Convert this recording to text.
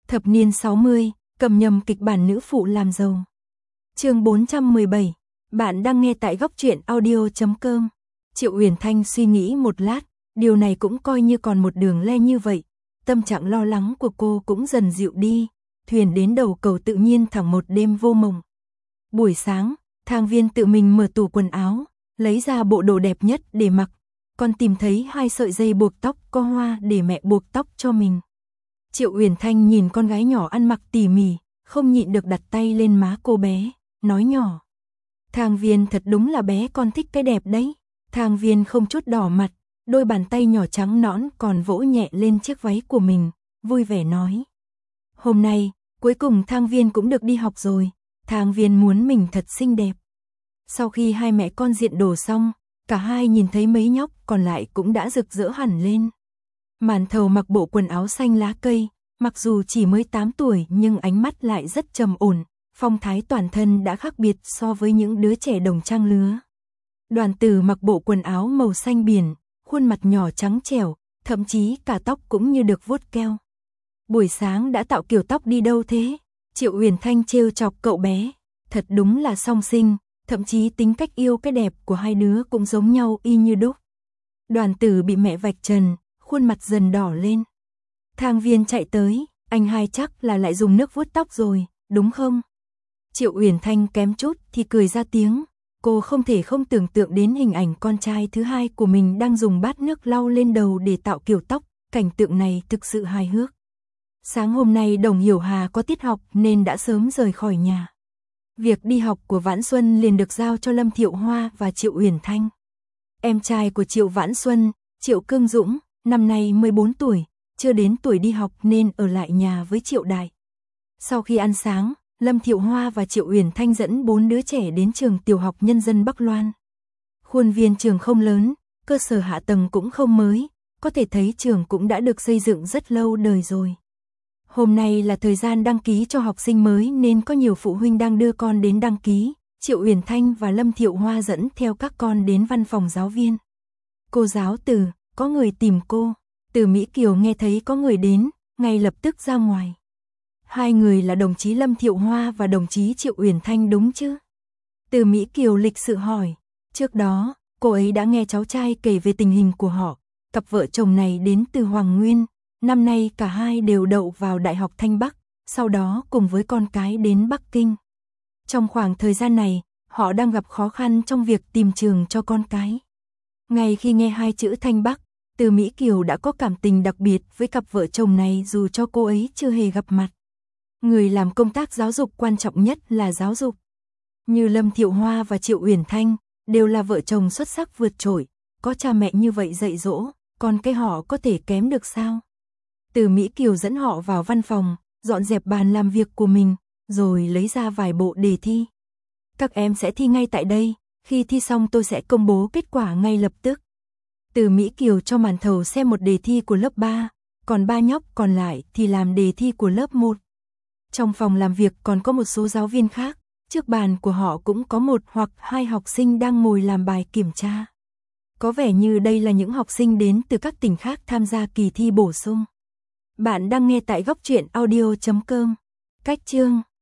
Thập niên 60, cầm nhầm kịch bản nữ phụ làm giàu. Chương 417, bạn đang nghe tại góc truyện audio.com. Triệu Uyển Thanh suy nghĩ một lát, điều này cũng coi như còn một đường le như vậy. Tâm trạng lo lắng của cô cũng dần dịu đi, thuyền đến đầu cầu tự nhiên thẳng một đêm vô mộng. Buổi sáng, Thang Viên tự mình mở tủ quần áo, lấy ra bộ đồ đẹp nhất để mặc, còn tìm thấy 2 sợi dây buộc tóc có hoa để mẹ buộc tóc cho mình. Triệu Uyển Thanh nhìn con gái nhỏ ăn mặc tỉ mỉ, không nhịn được đặt tay lên má cô bé, nói nhỏ. Thang Viên thật đúng là bé con thích cái đẹp đấy. Thang Viên không chút đỏ mặt, đôi bàn tay nhỏ trắng nõn còn vỗ nhẹ lên chiếc váy của mình, vui vẻ nói. Hôm nay, cuối cùng Thang Viên cũng được đi học rồi, Thang Viên muốn mình thật xinh đẹp. Sau khi hai mẹ con diện đồ xong, cả hai nhìn thấy mấy nhóc còn lại cũng đã rực rỡ hẳn lên. Màn Thầu mặc bộ quần áo xanh lá cây, mặc dù chỉ mới 8 tuổi nhưng ánh mắt lại rất trầm ổn, phong thái toàn thân đã khác biệt so với những đứa trẻ đồng trang lứa. Đoàn Tử mặc bộ quần áo màu xanh biển, khuôn mặt nhỏ trắng trẻo, thậm chí cả tóc cũng như được vuốt keo. Buổi sáng đã tạo kiểu tóc đi đâu thế? Triệu Uyển Thanh trêu chọc cậu bé, thật đúng là song sinh, thậm chí tính cách yêu cái đẹp của hai đứa cũng giống nhau y như đúc. Đoàn Tử bị mẹ vạch trần, khuôn mặt dần đỏ lên. Thang Viên chạy tới, anh hai chắc là lại dùng nước vuốt tóc rồi, đúng không? Triệu Uyển Thanh kém chút thì cười ra tiếng, cô không thể không tưởng tượng đến hình ảnh con trai thứ hai của mình đang dùng bát nước lau lên đầu để tạo kiểu tóc, cảnh tượng này thực sự hài hước. Sáng hôm nay Đồng Hiểu Hà có tiết học nên đã sớm rời khỏi nhà. Việc đi học của Vãn Xuân liền được giao cho Lâm Thiệu Hoa và Triệu Uyển Thanh. Em trai của Triệu Vãn Xuân, Triệu Cương Dũng, năm nay 14 tuổi, chưa đến tuổi đi học nên ở lại nhà với Triệu Đại. Sau khi ăn sáng, Lâm Thiệu Hoa và Triệu Uyển Thanh dẫn 4 đứa trẻ đến trường tiểu học nhân dân Bắc Loan. Khuôn viên trường không lớn, cơ sở hạ tầng cũng không mới, có thể thấy trường cũng đã được xây dựng rất lâu đời rồi. Hôm nay là thời gian đăng ký cho học sinh mới nên có nhiều phụ huynh đang đưa con đến đăng ký. Triệu Uyển Thanh và Lâm Thiệu Hoa dẫn theo các con đến văn phòng giáo viên. Cô giáo Từ, có người tìm cô. Từ Mỹ Kiều nghe thấy có người đến, ngay lập tức ra ngoài. Hai người là đồng chí Lâm Thiệu Hoa và đồng chí Triệu Uyển Thanh đúng chứ? Từ Mỹ Kiều lịch sự hỏi. Trước đó, cô ấy đã nghe cháu trai kể về tình hình của họ. Cặp vợ chồng này đến từ Hoàng Nguyên. Năm nay cả hai đều đậu vào Đại học Thanh Bắc, sau đó cùng với con cái đến Bắc Kinh. Trong khoảng thời gian này, họ đang gặp khó khăn trong việc tìm trường cho con cái. Ngay khi nghe hai chữ Thanh Bắc, Từ Mỹ Kiều đã có cảm tình đặc biệt với cặp vợ chồng này dù cho cô ấy chưa hề gặp mặt. Người làm công tác giáo dục quan trọng nhất là giáo dục. Như Lâm Thiệu Hoa và Triệu Uyển Thanh, đều là vợ chồng xuất sắc vượt trội, có cha mẹ như vậy dạy dỗ, còn cái họ có thể kém được sao? Từ Mỹ Kiều dẫn họ vào văn phòng, dọn dẹp bàn làm việc của mình, rồi lấy ra vài bộ đề thi. Các em sẽ thi ngay tại đây, khi thi xong tôi sẽ công bố kết quả ngay lập tức. Từ Mỹ Kiều cho Màn Thầu xem một đề thi của lớp 3, còn 3 nhóc còn lại thì làm đề thi của lớp 1. Trong phòng làm việc còn có một số giáo viên khác, trước bàn của họ cũng có 1 hoặc 2 học sinh đang ngồi làm bài kiểm tra. Có vẻ như đây là những học sinh đến từ các tỉnh khác tham gia kỳ thi bổ sung. Bạn đang nghe tại góc truyện audio.com. Cách chương